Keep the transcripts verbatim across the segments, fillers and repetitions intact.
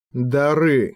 Дары.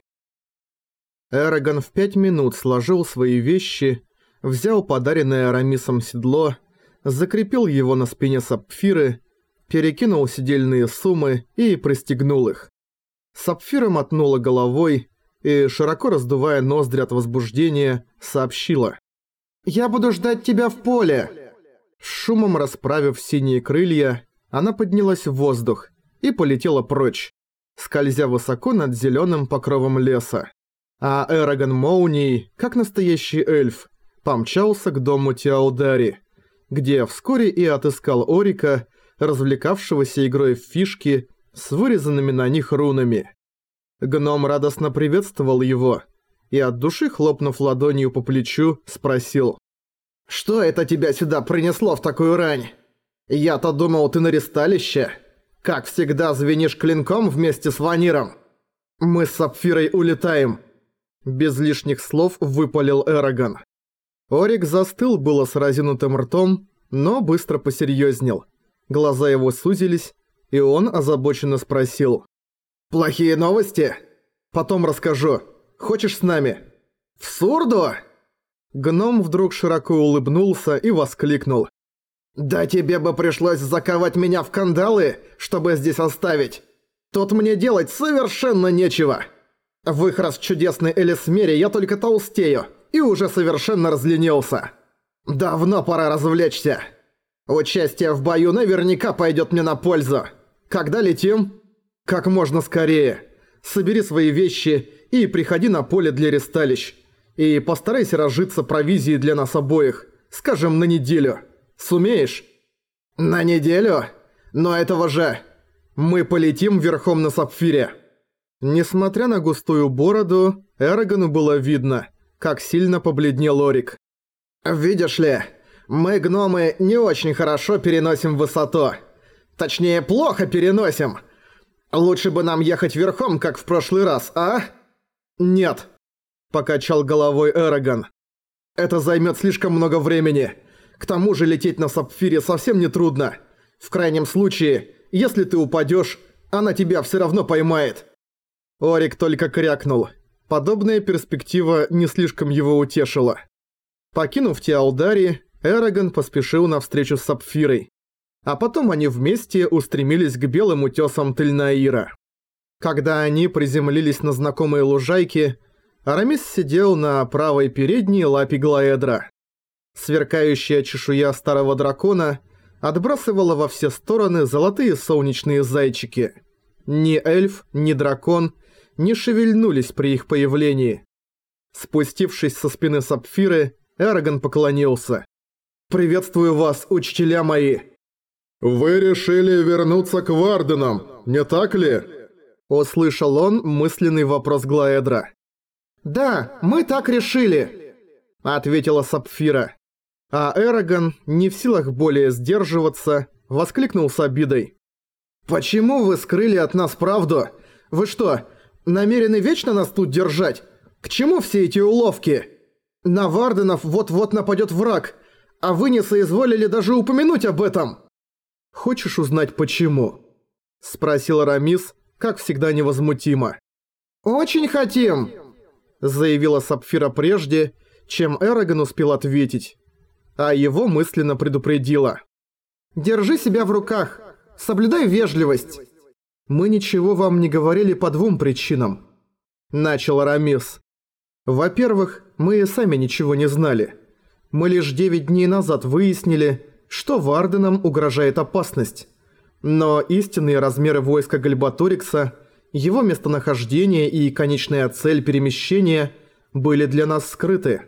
Эрагон в пять минут сложил свои вещи, взял подаренное Арамисом седло, закрепил его на спине Сапфиры, перекинул седельные суммы и пристегнул их. Сапфира мотнула головой и, широко раздувая ноздри от возбуждения, сообщила: «Я буду ждать тебя в поле!» С шумом расправив синие крылья, она поднялась в воздух и полетела прочь, скользя высоко над зеленым покровом леса. А Эрагон Молнией, как настоящий эльф, помчался к дому Тиалдари, где вскоре и отыскал Орика, развлекавшегося игрой в фишки с вырезанными на них рунами. Гном радостно приветствовал его и, от души хлопнув ладонью по плечу, спросил: «Что это тебя сюда принесло в такую рань? Я-то думал, ты на ресталище. Как всегда звенишь клинком вместе с Ваниром. Мы с Сапфирой улетаем». Без лишних слов выпалил Эрагон. Орик застыл было с разинутым ртом, но быстро посерьезнел. Глаза его сузились, и он озабоченно спросил: «Плохие новости? Потом расскажу. Хочешь с нами?» «В Сурду?» Гном вдруг широко улыбнулся и воскликнул: «Да тебе бы пришлось заковать меня в кандалы, чтобы здесь оставить. Тут мне делать совершенно нечего. В их расчудесной Элисмере я только толстею и уже совершенно разленился. Давно пора развлечься. Участие в бою наверняка пойдет мне на пользу. Когда летим?» «Как можно скорее. Собери свои вещи и приходи на поле для ресталищ. И постарайся разжиться провизией для нас обоих, скажем, на неделю. Сумеешь?» «На неделю? Но этого же... Мы полетим верхом на Сапфире». Несмотря на густую бороду, Эрагону было видно, как сильно побледнел Орик. «Видишь ли, мы, гномы, не очень хорошо переносим высоту. Точнее, плохо переносим. Лучше бы нам ехать верхом, как в прошлый раз, а?» «Нет», – покачал головой Эрагон. «Это займет слишком много времени. К тому же лететь на Сапфире совсем не трудно. В крайнем случае, если ты упадешь, она тебя все равно поймает». Орик только крякнул. Подобная перспектива не слишком его утешила. Покинув Тиалдари, Эрагон поспешил навстречу с Сапфирой. А потом они вместе устремились к белым утесам Тельнаира. Когда они приземлились на знакомые лужайки, Арамис сидел на правой передней лапе Глаэдра. Сверкающая чешуя старого дракона отбрасывала во все стороны золотые солнечные зайчики. Ни эльф, ни дракон не шевельнулись при их появлении. Спустившись со спины Сапфиры, Эрагон поклонился. «Приветствую вас, учителя мои!» «Вы решили вернуться к Варденам, не так ли?» Услышал он мысленный вопрос Глаэдра. «Да, мы так решили», — ответила Сапфира. А Эрагон, не в силах более сдерживаться, воскликнул с обидой: «Почему вы скрыли от нас правду? Вы что, намерены вечно нас тут держать? К чему все эти уловки? На Варденов вот-вот нападет враг, а вы не соизволили даже упомянуть об этом». «Хочешь узнать почему?» – спросил Арамис, как всегда невозмутимо. «Очень хотим», – заявила Сапфира прежде, чем Эрагон успел ответить. А его мысленно предупредила: «Держи себя в руках, соблюдай вежливость». «Мы ничего вам не говорили по двум причинам», – начал Арамис. «Во-первых, мы и сами ничего не знали. Мы лишь девять дней назад выяснили, что Варденам угрожает опасность. Но истинные размеры войска Гальбаторикса, его местонахождение и конечная цель перемещения были для нас скрыты.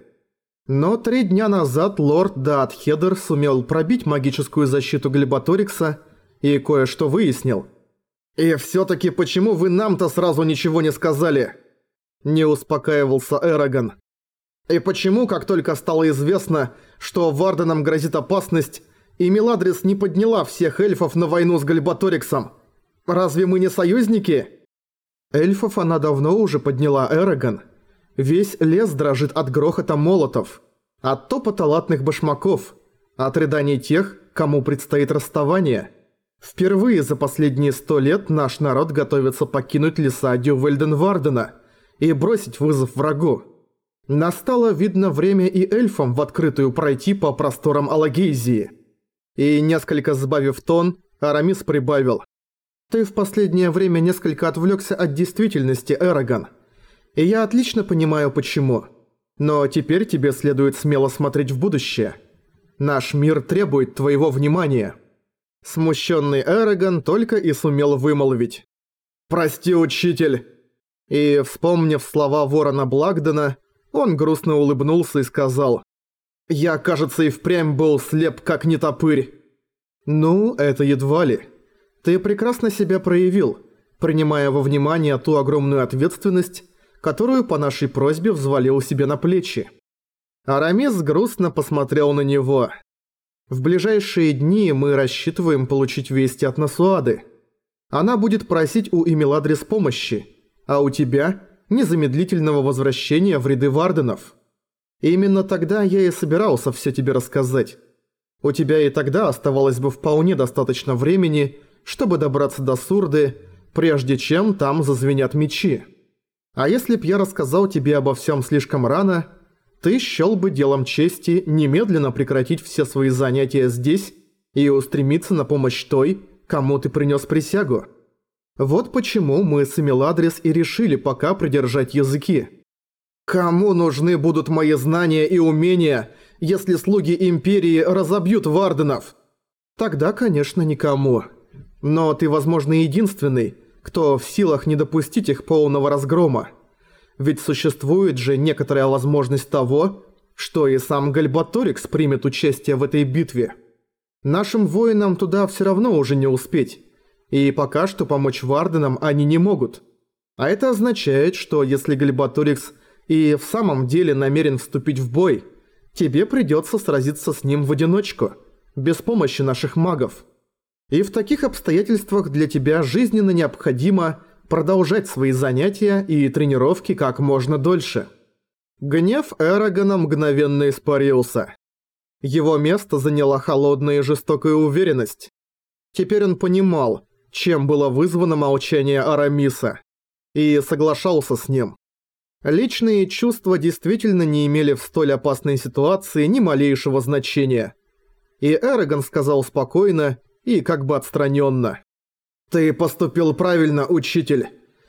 Но три дня назад лорд Даатхедер сумел пробить магическую защиту Гальбаторикса и кое-что выяснил». «И всё-таки почему вы нам-то сразу ничего не сказали?» Не успокаивался Эрагон. «И почему, как только стало известно, что Варденам грозит опасность, и Меладрис не подняла всех эльфов на войну с Гальбаториксом? Разве мы не союзники?» «Эльфов она давно уже подняла, Эрагон. Весь лес дрожит от грохота молотов, от топота латных башмаков, от рыданий тех, кому предстоит расставание. Впервые за последние сто лет наш народ готовится покинуть леса Дювальденвардена и бросить вызов врагу. Настало, видно, время и эльфам в открытую пройти по просторам Алагейзии. И, несколько сбавив тон, Арамис прибавил: «Ты в последнее время несколько отвлекся от действительности, Эрагон. И я отлично понимаю, почему. Но теперь тебе следует смело смотреть в будущее. Наш мир требует твоего внимания». Смущенный Эрагон только и сумел вымолвить: «Прости, учитель!» И, вспомнив слова ворона Благдена, он грустно улыбнулся и сказал: «Я, кажется, и впрямь был слеп, как нетопырь». «Ну, это едва ли. Ты прекрасно себя проявил, принимая во внимание ту огромную ответственность, которую по нашей просьбе взвалил себе на плечи». Арамис грустно посмотрел на него. «В ближайшие дни мы рассчитываем получить вести от Насуады. Она будет просить у Эмиладрис помощи, а у тебя – незамедлительного возвращения в ряды Варденов. Именно тогда я и собирался все тебе рассказать. У тебя и тогда оставалось бы вполне достаточно времени, чтобы добраться до Сурды, прежде чем там зазвенят мечи. А если б я рассказал тебе обо всем слишком рано, ты счёл бы делом чести немедленно прекратить все свои занятия здесь и устремиться на помощь той, кому ты принёс присягу. Вот почему мы с Эмиладрис и решили пока придержать языки. Кому нужны будут мои знания и умения, если слуги Империи разобьют Варденов? Тогда, конечно, никому. Но ты, возможно, единственный, кто в силах не допустить их полного разгрома. Ведь существует же некоторая возможность того, что и сам Гальбаторикс примет участие в этой битве. Нашим воинам туда все равно уже не успеть, и пока что помочь Варденам они не могут. А это означает, что если Гальбаторикс и в самом деле намерен вступить в бой, тебе придется сразиться с ним в одиночку, без помощи наших магов. И в таких обстоятельствах для тебя жизненно необходимо продолжать свои занятия и тренировки как можно дольше». Гнев Эрагона мгновенно испарился. Его место заняла холодная и жестокая уверенность. Теперь он понимал, чем было вызвано молчание Арамиса, и соглашался с ним. Личные чувства действительно не имели в столь опасной ситуации ни малейшего значения. И Эрагон сказал спокойно и как бы отстраненно: «Ты поступил правильно, учитель.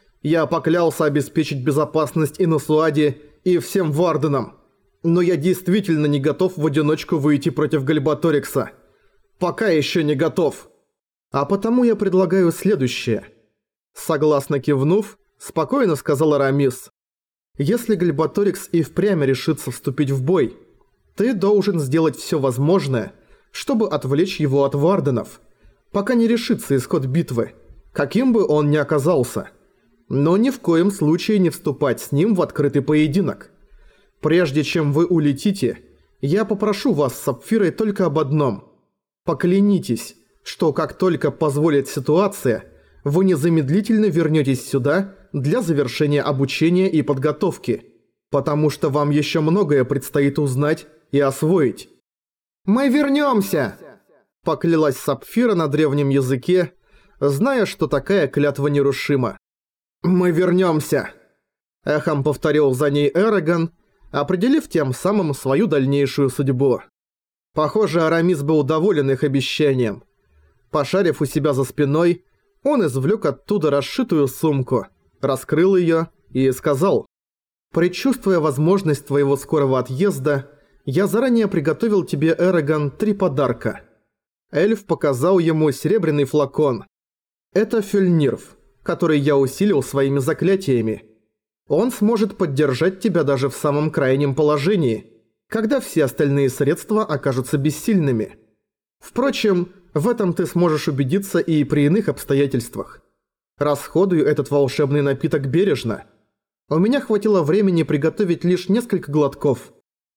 Я поклялся обеспечить безопасность и Насуаде, и всем Варденам. Но я действительно не готов в одиночку выйти против Гальбаторикса. Пока еще не готов. А потому я предлагаю следующее». Согласно кивнув, спокойно сказал Арамис: «Если Гальбаторикс и впрямь решится вступить в бой, ты должен сделать все возможное, чтобы отвлечь его от Варденов, пока не решится исход битвы, каким бы он ни оказался. Но ни в коем случае не вступать с ним в открытый поединок. Прежде чем вы улетите, я попрошу вас с Сапфирой только об одном. Поклянитесь, что как только позволит ситуация, вы незамедлительно вернетесь сюда для завершения обучения и подготовки, потому что вам еще многое предстоит узнать и освоить». «Мы вернемся!» – поклялась Сапфира на древнем языке, зная, что такая клятва нерушима. «Мы вернемся!» – эхом повторил за ней Эрагон, определив тем самым свою дальнейшую судьбу. Похоже, Арамис был доволен их обещанием. Пошарив у себя за спиной, он извлек оттуда расшитую сумку, раскрыл ее и сказал: «Предчувствуя возможность твоего скорого отъезда, я заранее приготовил тебе, Эрагон, три подарка». Эльф показал ему серебряный флакон. «Это Фельнирф, который я усилил своими заклятиями. Он сможет поддержать тебя даже в самом крайнем положении, когда все остальные средства окажутся бессильными. Впрочем, в этом ты сможешь убедиться и при иных обстоятельствах. Расходуй этот волшебный напиток бережно. У меня хватило времени приготовить лишь несколько глотков».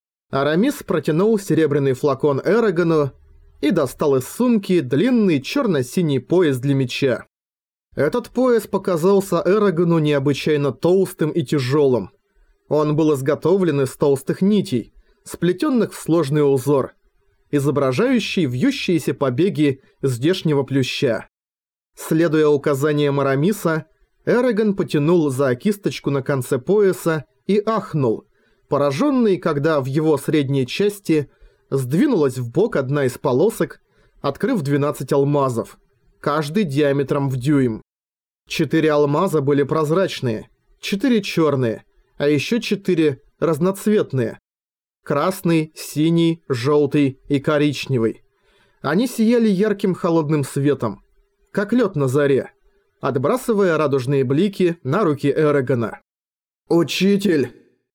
Арамис протянул серебряный флакон Эрагону и достал из сумки длинный черно-синий пояс для меча. Этот пояс показался Эрагону необычайно толстым и тяжелым. Он был изготовлен из толстых нитей, сплетенных в сложный узор, изображающий вьющиеся побеги здешнего плюща. Следуя указаниям Арамиса, Эрагон потянул за кисточку на конце пояса и ахнул, пораженный, когда в его средней части сдвинулась вбок одна из полосок, открыв двенадцать алмазов, каждый диаметром в дюйм. Четыре алмаза были прозрачные, четыре черные, а еще четыре разноцветные. Красный, синий, желтый и коричневый. Они сияли ярким холодным светом, как лед на заре, отбрасывая радужные блики на руки Эрагона. «Учитель!»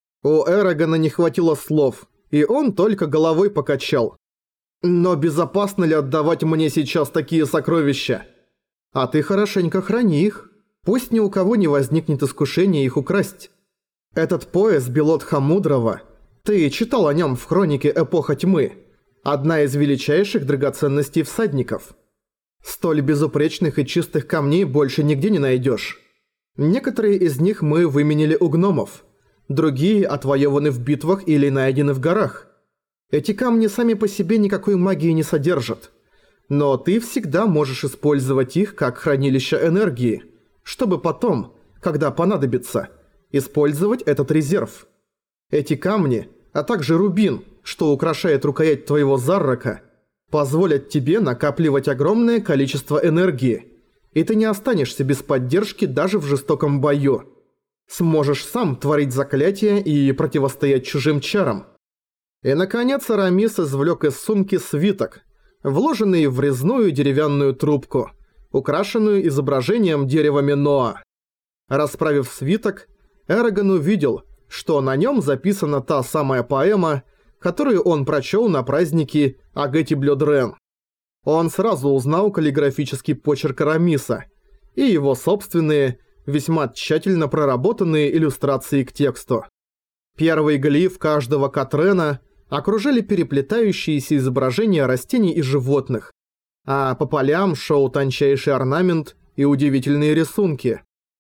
У Эрагона не хватило слов, и он только головой покачал. «Но безопасно ли отдавать мне сейчас такие сокровища? А ты хорошенько храни их, пусть ни у кого не возникнет искушения их украсть. Этот пояс Белотха Мудрого, ты читал о нем в хронике «Эпоха тьмы», одна из величайших драгоценностей всадников. Столь безупречных и чистых камней больше нигде не найдешь. Некоторые из них мы выменили у гномов, другие отвоеваны в битвах или найдены в горах. Эти камни сами по себе никакой магии не содержат, но ты всегда можешь использовать их как хранилище энергии, чтобы потом, когда понадобится, использовать этот резерв. Эти камни, а также рубин, что украшает рукоять твоего Заррака, позволят тебе накапливать огромное количество энергии, и ты не останешься без поддержки даже в жестоком бою. Сможешь сам творить заклятия и противостоять чужим чарам. И, наконец, Арамис извлек из сумки свиток, вложенный в резную деревянную трубку, украшенную изображением дерева Миноа. Расправив свиток, Эрагон увидел, что на нем записана та самая поэма, которую он прочел на празднике Агети-Блёдрен. Он сразу узнал каллиграфический почерк Арамиса и его собственные, весьма тщательно проработанные иллюстрации к тексту. Первый глиф каждого Катрена окружали переплетающиеся изображения растений и животных, а по полям шел тончайший орнамент и удивительные рисунки.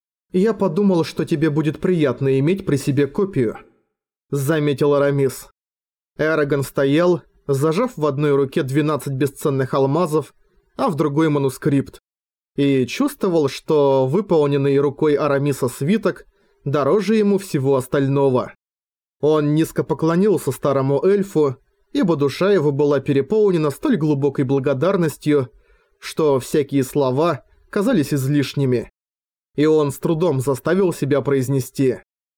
«Я подумал, что тебе будет приятно иметь при себе копию», — заметил Арамис. Эрагон стоял, зажав в одной руке двенадцать бесценных алмазов, а в другой манускрипт, и чувствовал, что выполненный рукой Арамиса свиток дороже ему всего остального. Он низко поклонился старому эльфу, ибо душа его была переполнена столь глубокой благодарностью, что всякие слова казались излишними. И он с трудом заставил себя произнести: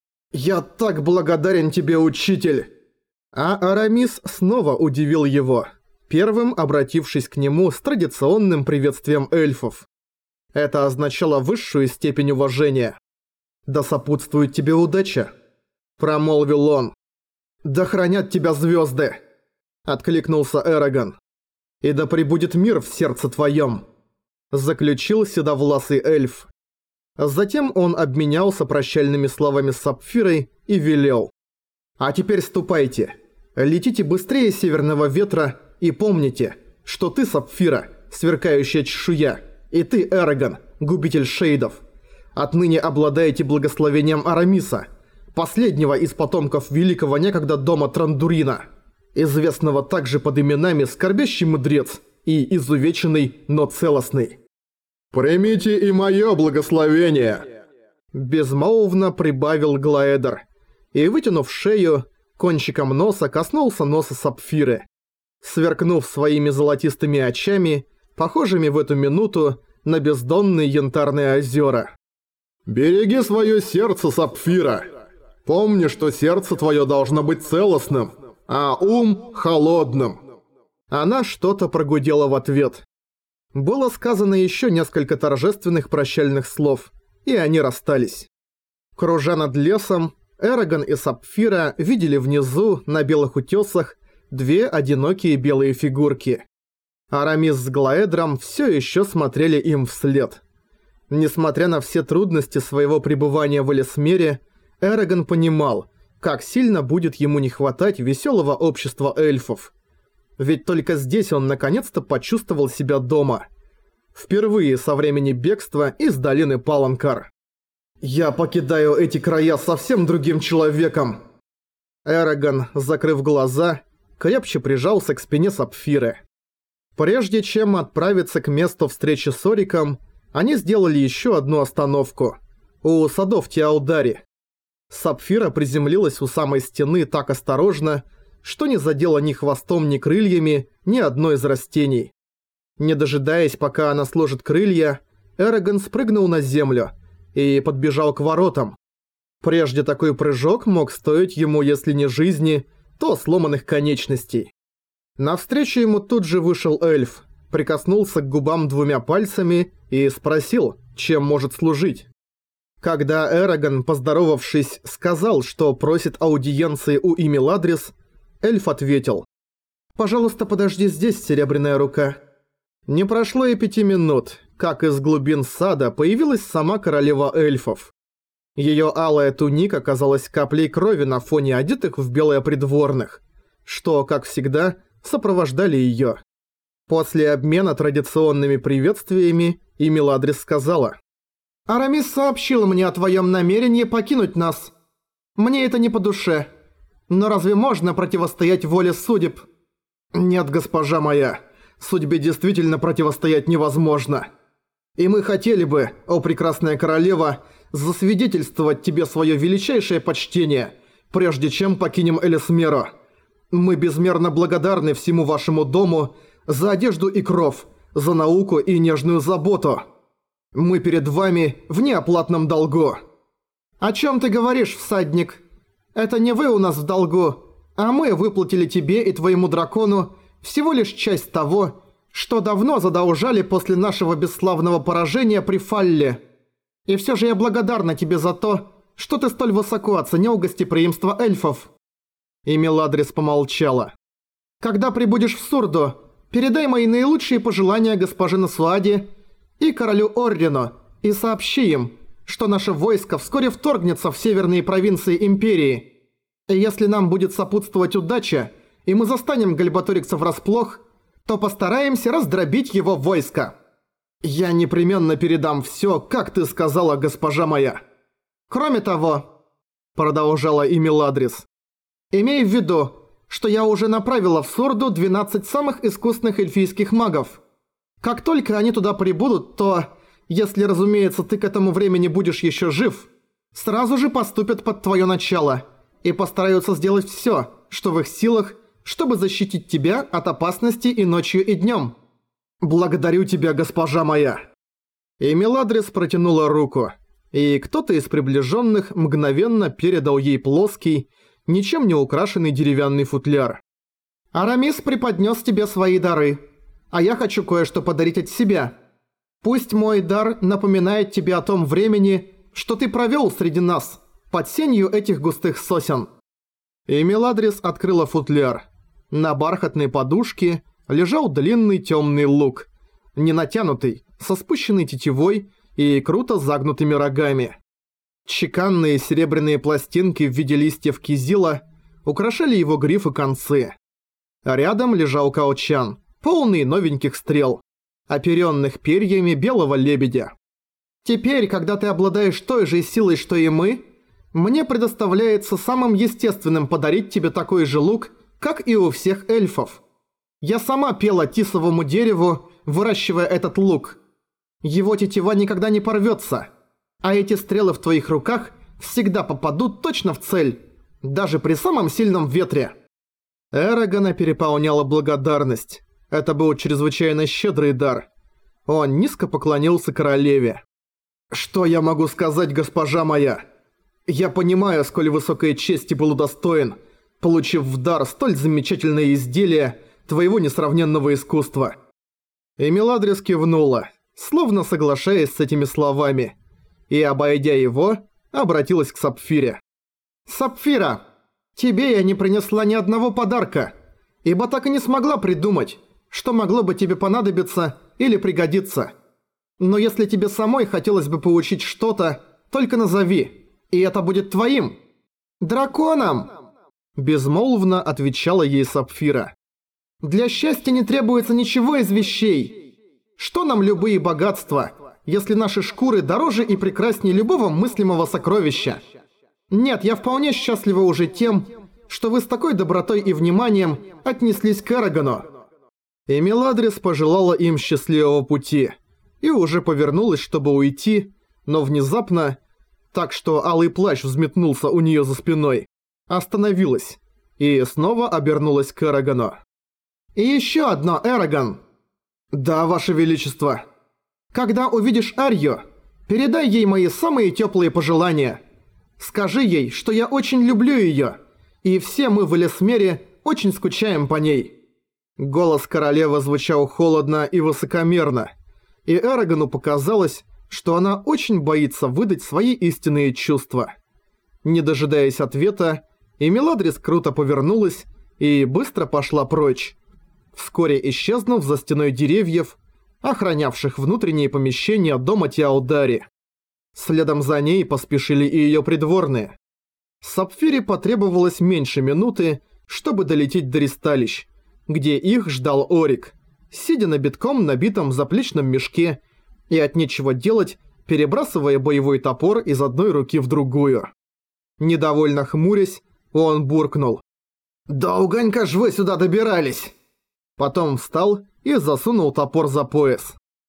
«Я так благодарен тебе, учитель!» А Арамис снова удивил его, первым обратившись к нему с традиционным приветствием эльфов. Это означало высшую степень уважения. «Да сопутствует тебе удача», — промолвил он. «Да хранят тебя звезды», — откликнулся Эрагон. «И да пребудет мир в сердце твоем», — заключил седовласый эльф. Затем он обменялся прощальными словами с Сапфирой и велел: «А теперь ступайте, летите быстрее северного ветра и помните, что ты, Сапфира, сверкающая чешуя, и ты, Эрагон, губитель шейдов, отныне обладаете благословением Арамиса, последнего из потомков великого некогда дома Трандурина, известного также под именами Скорбящий Мудрец и Изувеченный, но целостный». «Примите и мое благословение!» Безмолвно прибавил Глаэдер, и, вытянув шею, кончиком носа коснулся носа Сапфиры, сверкнув своими золотистыми очами, похожими в эту минуту на бездонные янтарные озера. «Береги свое сердце, Сапфира! Помни, что сердце твое должно быть целостным, а ум – холодным!» Она что-то прогудела в ответ. Было сказано еще несколько торжественных прощальных слов, и они расстались. Кружа над лесом, Эрагон и Сапфира видели внизу, на белых утесах, две одинокие белые фигурки. Арамис с Глаэдром все еще смотрели им вслед. Несмотря на все трудности своего пребывания в Элисмере, Эрагон понимал, как сильно будет ему не хватать веселого общества эльфов. Ведь только здесь он наконец-то почувствовал себя дома. Впервые со времени бегства из долины Паланкар. «Я покидаю эти края совсем другим человеком!» Эрагон, закрыв глаза, крепче прижался к спине Сапфиры. Прежде чем отправиться к месту встречи с Ориком, Они сделали еще одну остановку. У садов Тиаудари. Сапфира приземлилась у самой стены так осторожно, что не задела ни хвостом, ни крыльями ни одно из растений. Не дожидаясь, пока она сложит крылья, Эрагон спрыгнул на землю и подбежал к воротам. Прежде такой прыжок мог стоить ему, если не жизни, то сломанных конечностей. Навстречу ему тут же вышел эльф, прикоснулся к губам двумя пальцами и спросил, чем может служить. Когда Эрагон, поздоровавшись, сказал, что просит аудиенции у Имеладрис, эльф ответил: «Пожалуйста, подожди здесь, Серебряная рука». Не прошло и пяти минут, как из глубин сада появилась сама королева эльфов. Её алая туника казалась каплей крови на фоне одетых в белое придворных, что, как всегда, сопровождали её. После обмена традиционными приветствиями Имеладрис сказала: «Арамис сообщил мне о твоём намерении покинуть нас. Мне это не по душе. Но разве можно противостоять воле судеб?» «Нет, госпожа моя, судьбе действительно противостоять невозможно. И мы хотели бы, о прекрасная королева, засвидетельствовать тебе своё величайшее почтение, прежде чем покинем Элисмеру. Мы безмерно благодарны всему вашему дому за одежду и кров, за науку и нежную заботу. Мы перед вами в неоплатном долгу». «О чём ты говоришь, всадник? Это не вы у нас в долгу, а мы выплатили тебе и твоему дракону всего лишь часть того, что давно задолжали после нашего бесславного поражения при Фалле. И всё же я благодарна тебе за то, что ты столь высоко оценил гостеприимство эльфов». И Меладрис помолчала. «Когда прибудешь в Сурду, передай мои наилучшие пожелания госпоже Насуаде и королю Оррину и сообщи им, что наше войско вскоре вторгнется в северные провинции Империи. И если нам будет сопутствовать удача, и мы застанем Гальбаторикса врасплох, то постараемся раздробить его войско. Я непременно передам всё, как ты сказала, госпожа моя. Кроме того, продолжала Имеладрис, имей в виду, что я уже направила в Сурду двенадцать самых искусных эльфийских магов. Как только они туда прибудут, то, если, разумеется, ты к этому времени будешь ещё жив, сразу же поступят под твоё начало и постараются сделать всё, что в их силах, чтобы защитить тебя от опасности и ночью, и днём. Благодарю тебя, госпожа моя». И Меладрис протянула руку, и кто-то из приближенных мгновенно передал ей плоский, ничем не украшенный деревянный футляр. «Арамис преподнёс тебе свои дары, а я хочу кое-что подарить от себя. Пусть мой дар напоминает тебе о том времени, что ты провёл среди нас, под сенью этих густых сосен». И Меладрис открыла футляр. На бархатной подушке лежал длинный тёмный лук, не натянутый, со спущенной тетивой и круто загнутыми рогами. Чеканные серебряные пластинки в виде листьев кизила украшали его гриф и концы. А рядом лежал каучан, полный новеньких стрел, оперённых перьями белого лебедя. «Теперь, когда ты обладаешь той же силой, что и мы, мне предоставляется самым естественным подарить тебе такой же лук, как и у всех эльфов. Я сама пела тисовому дереву, выращивая этот лук. Его тетива никогда не порвётся, а эти стрелы в твоих руках всегда попадут точно в цель, даже при самом сильном ветре». Эрагона переполняла благодарность. Это был чрезвычайно щедрый дар. Он низко поклонился королеве. «Что я могу сказать, госпожа моя? Я понимаю, сколь высокой чести был удостоен, получив в дар столь замечательное изделие твоего несравненного искусства». И Меладрис кивнула, словно соглашаясь с этими словами, и, обойдя его, обратилась к Сапфире. «Сапфира, тебе я не принесла ни одного подарка, ибо так и не смогла придумать, что могло бы тебе понадобиться или пригодиться. Но если тебе самой хотелось бы получить что-то, только назови, и это будет твоим. Драконом!» Безмолвно отвечала ей Сапфира. «Для счастья не требуется ничего из вещей. Что нам любые богатства, если наши шкуры дороже и прекраснее любого мыслимого сокровища? Нет, я вполне счастлива уже тем, что вы с такой добротой и вниманием отнеслись к Эрагону». И Меладрис пожелала им счастливого пути и уже повернулась, чтобы уйти, но внезапно, так что алый плащ взметнулся у нее за спиной, остановилась и снова обернулась к Эрагану. «И еще одно, Эраган!» «Да, Ваше Величество!» «Когда увидишь Арью, передай ей мои самые теплые пожелания. Скажи ей, что я очень люблю ее, и все мы в Элисмере очень скучаем по ней». Голос королевы звучал холодно и высокомерно, и Эрагану показалось, что она очень боится выдать свои истинные чувства. Не дожидаясь ответа, Эмиладрис круто повернулась и быстро пошла прочь, вскоре исчезнув за стеной деревьев, охранявших внутренние помещения дома Тиаудари. Следом за ней поспешили и её придворные. Сапфире потребовалось меньше минуты, чтобы долететь до ристалищ, где их ждал Орик, сидя на битком набитом заплечном мешке и от нечего делать, перебрасывая боевой топор из одной руки в другую. Недовольно хмурясь, он буркнул: «Долгонько ж вы сюда добирались!» Потом встал и засунул топор за пояс.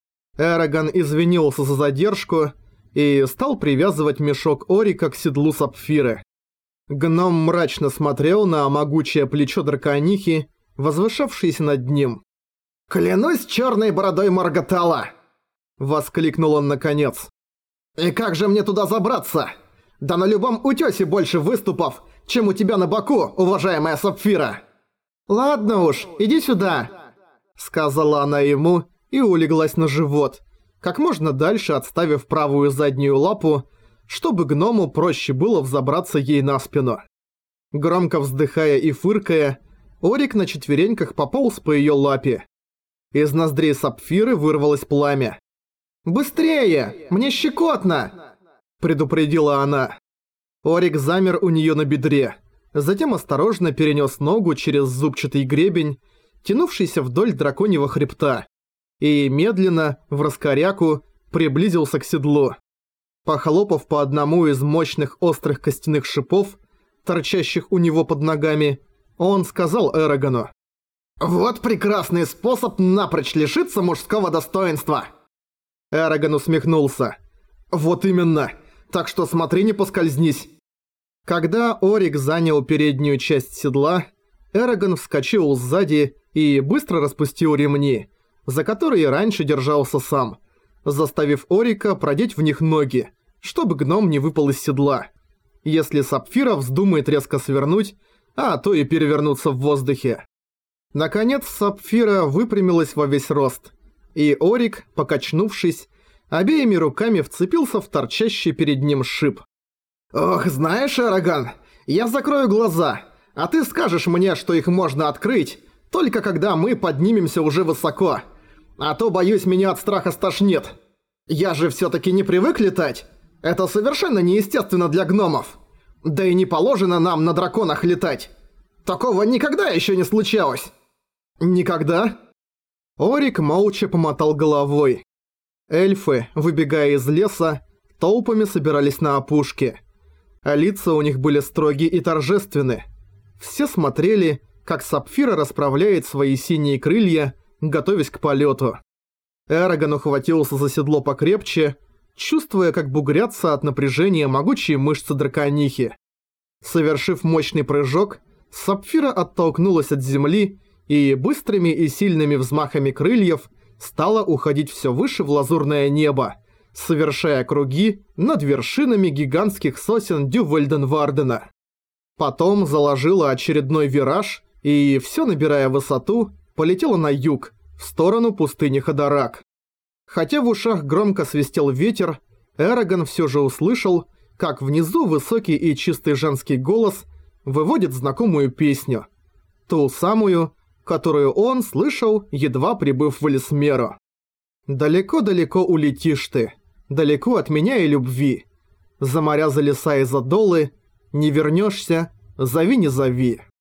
Эраган извинился за задержку и стал привязывать мешок Орика к седлу Сапфиры. Гном мрачно смотрел на могучее плечо драконихи, возвышавшееся над ним. «Клянусь черной бородой Марготала!» — воскликнул он наконец. «И как же мне туда забраться? Да на любом утёсе больше выступов, чем у тебя на боку, уважаемая Сапфира!» «Ладно уж, иди сюда!» — сказала она ему и улеглась на живот, как можно дальше отставив правую заднюю лапу, чтобы гному проще было взобраться ей на спину. Громко вздыхая и фыркая, Орик на четвереньках пополз по её лапе. Из ноздрей Сапфиры вырвалось пламя. «Быстрее! Мне щекотно!» – предупредила она. Орик замер у неё на бедре, затем осторожно перенёс ногу через зубчатый гребень, тянувшийся вдоль драконьего хребта, и медленно, в раскоряку, приблизился к седлу. Похлопав по одному из мощных острых костяных шипов, торчащих у него под ногами, он сказал Эрагану: «Вот прекрасный способ напрочь лишиться мужского достоинства!» Эраган усмехнулся. «Вот именно! Так что смотри, не поскользнись!» Когда Орик занял переднюю часть седла, Эраган вскочил сзади и быстро распустил ремни, за которые раньше держался сам, заставив Орика продеть в них ноги, чтобы гном не выпал из седла, если Сапфира вздумает резко свернуть, а то и перевернуться в воздухе. Наконец Сапфира выпрямилась во весь рост, и Орик, покачнувшись, обеими руками вцепился в торчащий перед ним шип. «Ох, знаешь, Эраган, я закрою глаза, а ты скажешь мне, что их можно открыть, только когда мы поднимемся уже высоко, а то, боюсь, меня от страха стошнит. Я же всё-таки не привык летать, это совершенно неестественно для гномов. Да и не положено нам на драконах летать. Такого никогда еще не случалось». «Никогда?» Орик молча помотал головой. Эльфы, выбегая из леса, толпами собирались на опушке. А лица у них были строгие и торжественны. Все смотрели, как Сапфира расправляет свои синие крылья, готовясь к полету. Эраган ухватился за седло покрепче, чувствуя, как бугрятся от напряжения могучие мышцы драконихи. Совершив мощный прыжок, Сапфира оттолкнулась от земли и быстрыми и сильными взмахами крыльев стала уходить все выше в лазурное небо, совершая круги над вершинами гигантских сосен Дювальденвардена. Потом заложила очередной вираж и, все набирая высоту, полетела на юг, в сторону пустыни Хадарак. Хотя в ушах громко свистел ветер, Эраган все же услышал, как внизу высокий и чистый женский голос выводит знакомую песню. Ту самую, которую он слышал, едва прибыв в Элисмеру. «Далеко-далеко улетишь ты, далеко от меня и любви. За моря, за леса и за долы, не вернешься, зови не зови».